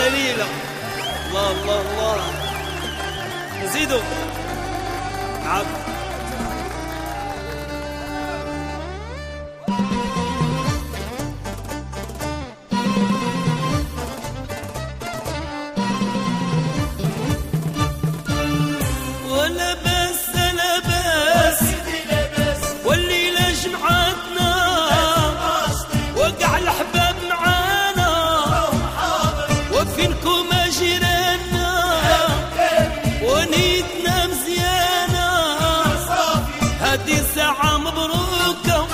دليلة. الله الله الله. نزيدو عبد ولا بس لا بس والليلة جمعتنا وقع الأحباب معانا وفينكم جيراننا ونيتنا مزيانة هذه ساعة مبروكة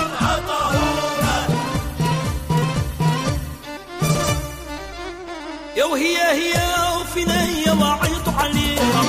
يا وهي هي وفينا هي وعيطوا عليها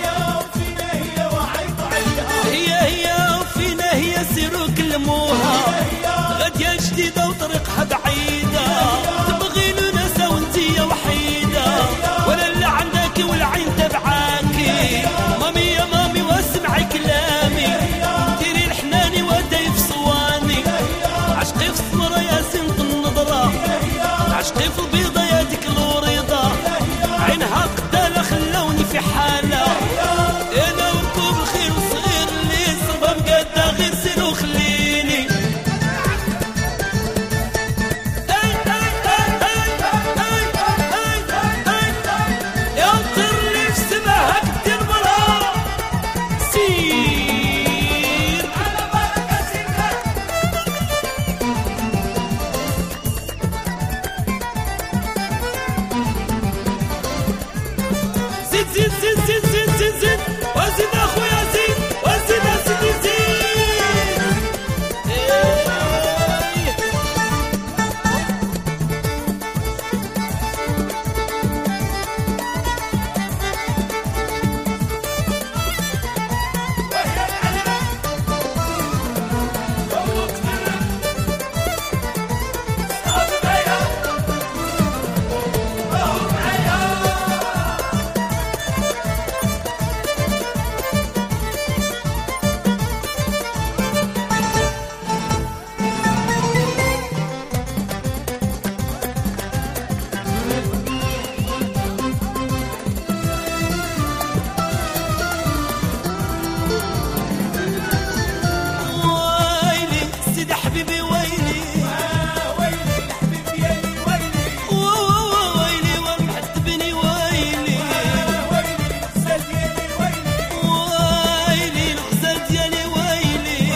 هي وفينا هي سيروا كلموها غدية جديدة وطريقها بعيدة تبغي ناسا وانتي وحيدة ولا اللي عندك والعين تبعاكي مامي يا مامي واسمعي كلامي ديري الحناني وداي في صواني عشقي في السمرة يا سنت النظرة عشقي في البيضة يا ديك الوريضة عينها قدالة خلوني في حالة انا وركوب الخير والصغير اللي صبا مقادة غير سير وخليني يا طير اللي في سماها كدير برا سير على بركة الله زيد زيد زيد زيد زيد زيد زيد وزيد اخويا زيد وزيد اسيدي زيد ويلي سيدي حبيبي ويلي ويلي ومحتبني ويلي ويلي الغزال ديالي ويلي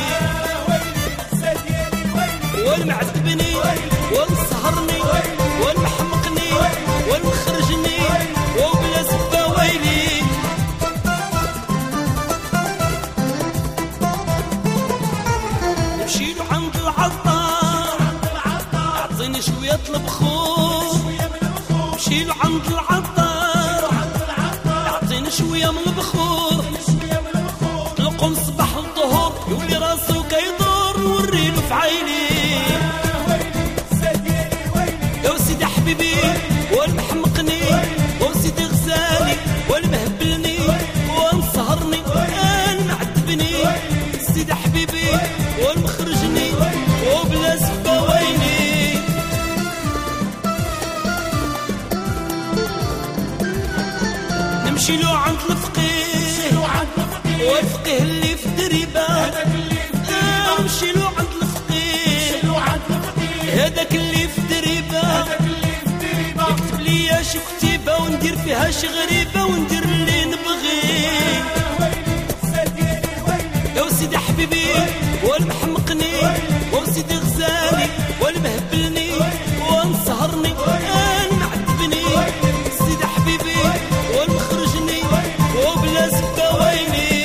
والمعذبني والسهرني والمحمقني والمخرجني وبلا سبة ويلي نمشيلو عند العطار اعطيني شوية البخور نمشيلو عند العطار اعطيني شوية من البخور نطلقو من الصباح للظهور يولي راسو كيدور نوريلو في عيني يا سيدي حبيبي والمحمقني وسيدي غزالي والمهبلني ومسهرني المعذبني سيدي حبيبي والمخرجني وبلا سبة ويني نمشيلو عند الفقيه والفقيه اللي في دريبة نمشيلو عند الفقيه هذاك اللي في دريبة يكتب لي شي كتيبة وندير فيها شي غريبة وندير اللي نبغي يا سيدي حبيبي والمحمقني وسيدي غزالي والمهبلني ومسهرني المعذبني سيدي حبيبي والمخرجني وبلا سبة ويني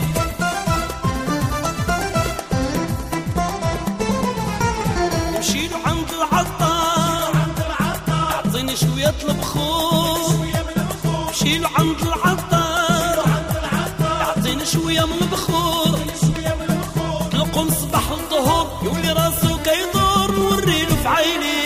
نمشيلو عند العطار اعطيني شوية البخور نمشيلو عند العطار اعطيني شوية من البخور نطلقو من الصباح للظهور يولي راسو كيدور نوريلو في عيني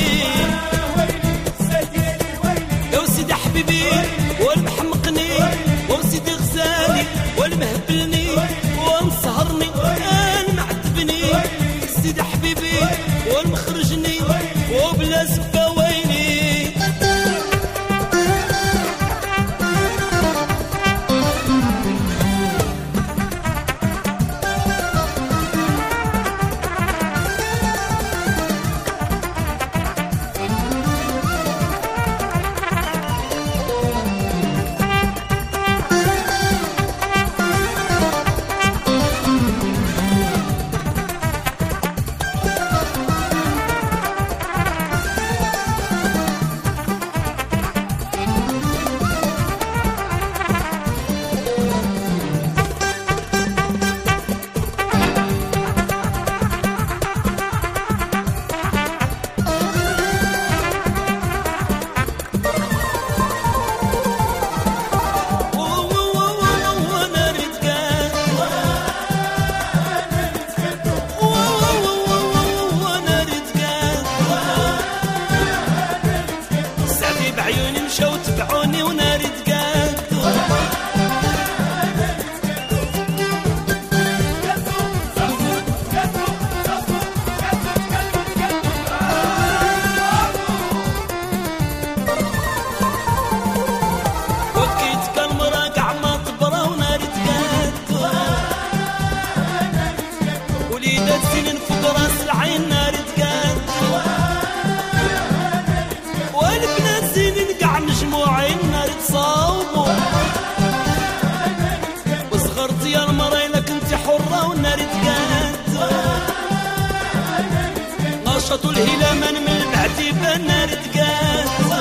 يا سيدي حبيبي والمحمقني وسيدي غزالي والمهبلني ومسهرني المعذبني سيدي حبيبي والمخرجني وبلا سبة ويني مشاو تبعوني ونار تقادو وكيت كالمراقع ما طبرا ونار تقادو وليدات سنين فوق راس العين نار تقادو والبنات سنين قاع مجموعين نار تصاوبو وصغرتي يا المرايلة كنتي حرة والنار تقادو نشطوا الهلامن من المعتبة النار تقادو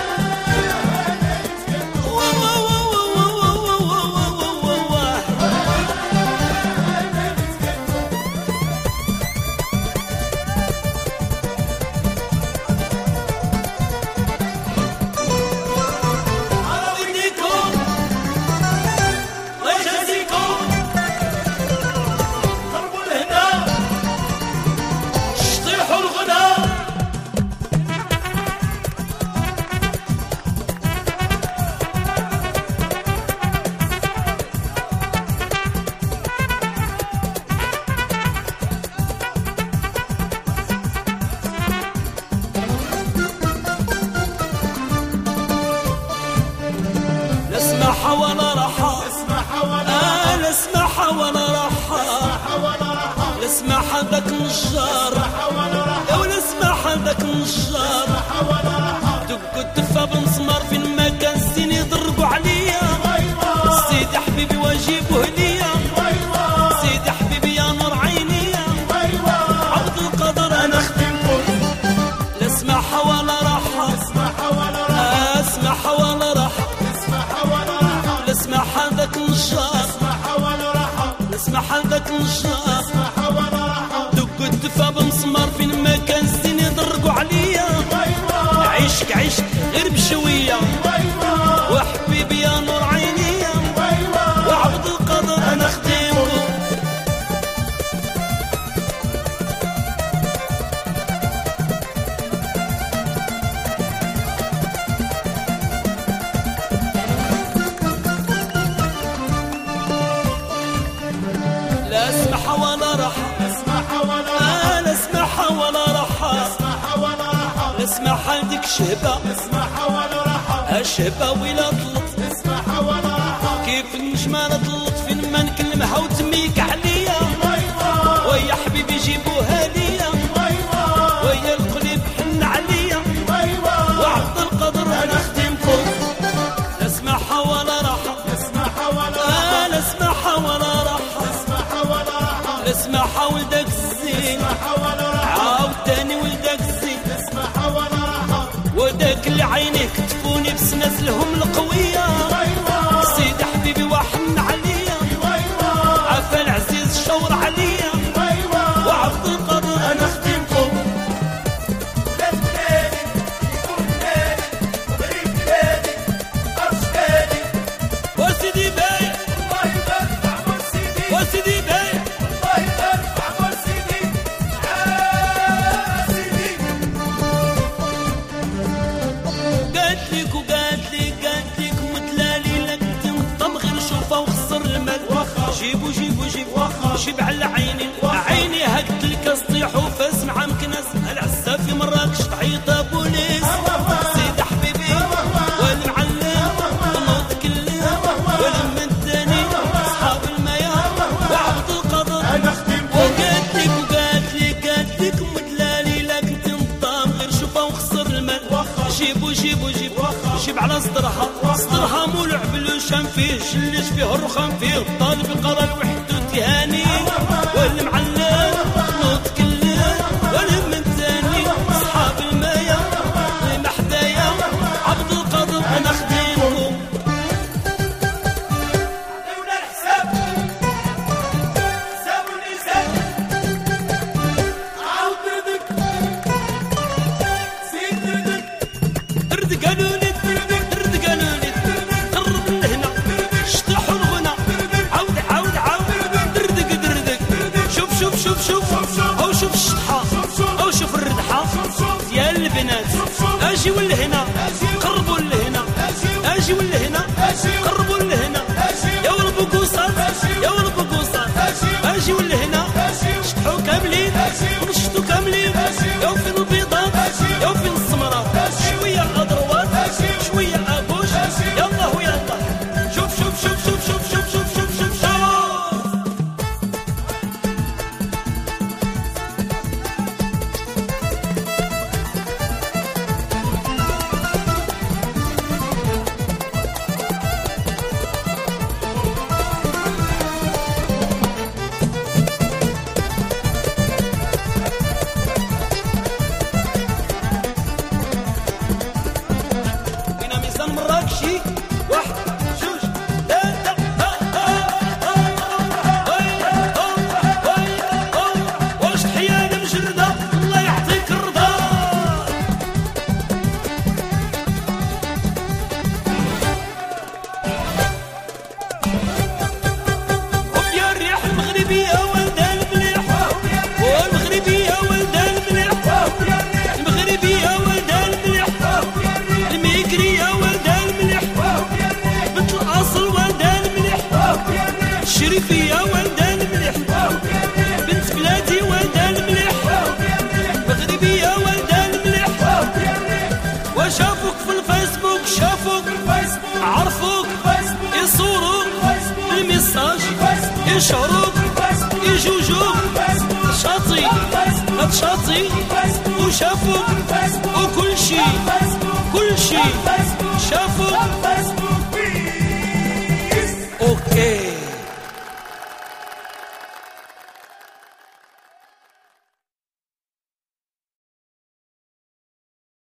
ولا راحة لا اسمح ولا راحة لا اسمح ذاك النجار ولا اسمح ذاك النجار دق الدفا بمسمار فين ما كان السين يضربوا عليا سيدي حبيبي واجيبه ليا سيدي حبيبي يا نور عيني عبد القادر انا خدمكم لا اسمح ولا راحة اسمح ولا راحة اسمح ذاك النجار اسمح ذاك النجار دق الدفا بمسمار فين ما كان السين يضرقوا عليا عيشك عيشك غير بشوية وحبيبي يا نور عيني وعبد القادر انا خديمكم لا اسمح ولا راحة لا اسمح ولا راحة لا اسمح لديك شهبة الشهبة ولا طلط كيف النجمة طلط فين ما نكلمها وتميك عليا ويا حبيبي جيبوها ليا ويا القلب حن عليا وعبد القادر انا خدمكم لا اسمح ولا راحة لا اسمح ولا راحة لا اسمح ولدك الزين عاودتاني ولدك الزين وداك اللي عينيه كتفوني بسناس لهم القوية سيدي حبيبي وحن عليا عفا العزيز شور عليا وعبد القادر انا خدمكم وسيدي باي وسيدي باي جيب على عيني عيني هكت لك سطيح وفاسمع مكنس العسا في مراكش تعيط بوليس سيد حبيبي والمعلم ونوض كلم والمن الثاني اصحاب المياه وعبد القادر وقالت لك مدلالي لا كنت نطام غير شوفها وخسر المال جيب على صدرها مولع بالوشام فيه جلش فيه الرخام فيه الطالب القرا الوحد تهاني والمعلم نوض كلم والهم الثاني اصحاب المايا محدايا عبد القادر انا خديمكم عطيونا الحساب حساب ونساب عاود ردك قالوا لي قرب لهنا شطحوا الغنى عاود شوف او شوف الشطحة او شوف الردحة ديال البنات اجي ولهنا قربوا لهنا كي واحد جوج ثلاثة واش تحية مجردة الله يعطيك الرضا ويا الريح المغربية ولدها المليح والمغربية ولدها المليح المغربية ولدها المليح الميكرية ولدها المليح بنت الأصل ولدها المليح الشريفية ولدها المليح بنت بلادي ولدها المليح المغربية ولدها المليح وشافوك في الفيسبوك شافوك عرفوك يصوروك الميساج يشعروك يجوجوك شاطي هاد شاطي وشافوك